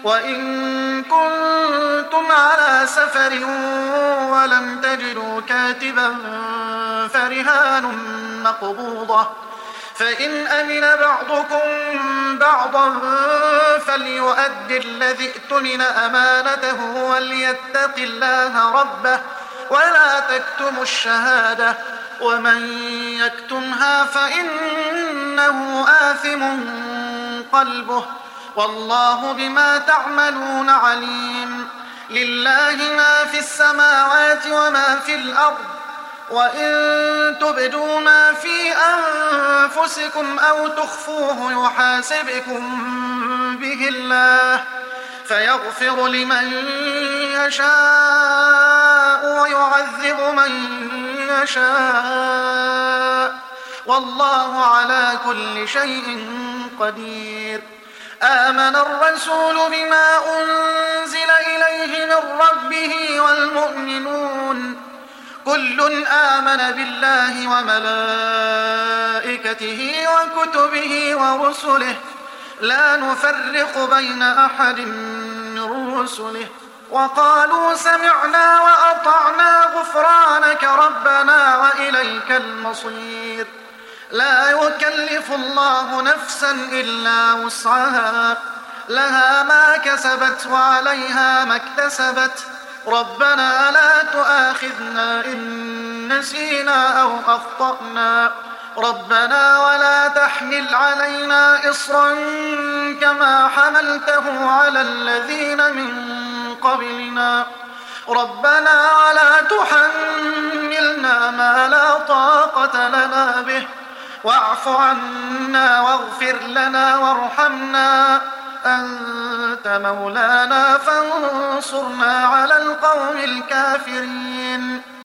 وإن كنتم على سفر ولم تجدوا كاتبا فرهان مقبوضة، فإن أمن بعضكم بعضا فليؤد الذي اؤتمن أمانته وليتق الله ربه ولا تكتموا الشهادة ومن يكتمها فإنه آثم قلبه والله بما تعملون عليم. لله ما في السماوات وما في الأرض، وإن تبدوا ما في أنفسكم أو تخفوه يحاسبكم به الله فيغفر لمن يشاء ويعذب من يشاء والله على كل شيء قدير. آمن الرسول بما أنزل إليه من ربه والمؤمنون كل آمن بالله وملائكته وكتبه ورسله لا نفرق بين أحد من رسله وقالوا سمعنا وأطعنا غفرانك ربنا وإليك المصير. لا يكلف الله نفسا إلا وسعها لها ما كسبت وعليها ما اكتسبت ربنا لا تؤاخذنا إن نسينا أو أخطأنا ربنا ولا تحمل علينا إصرا كما حملته على الذين من قبلنا ربنا ولا تحملنا ما لا طاقة لنا به واعف عنا واغفر لنا وارحمنا أنت مولانا فانصرنا على القوم الكافرين.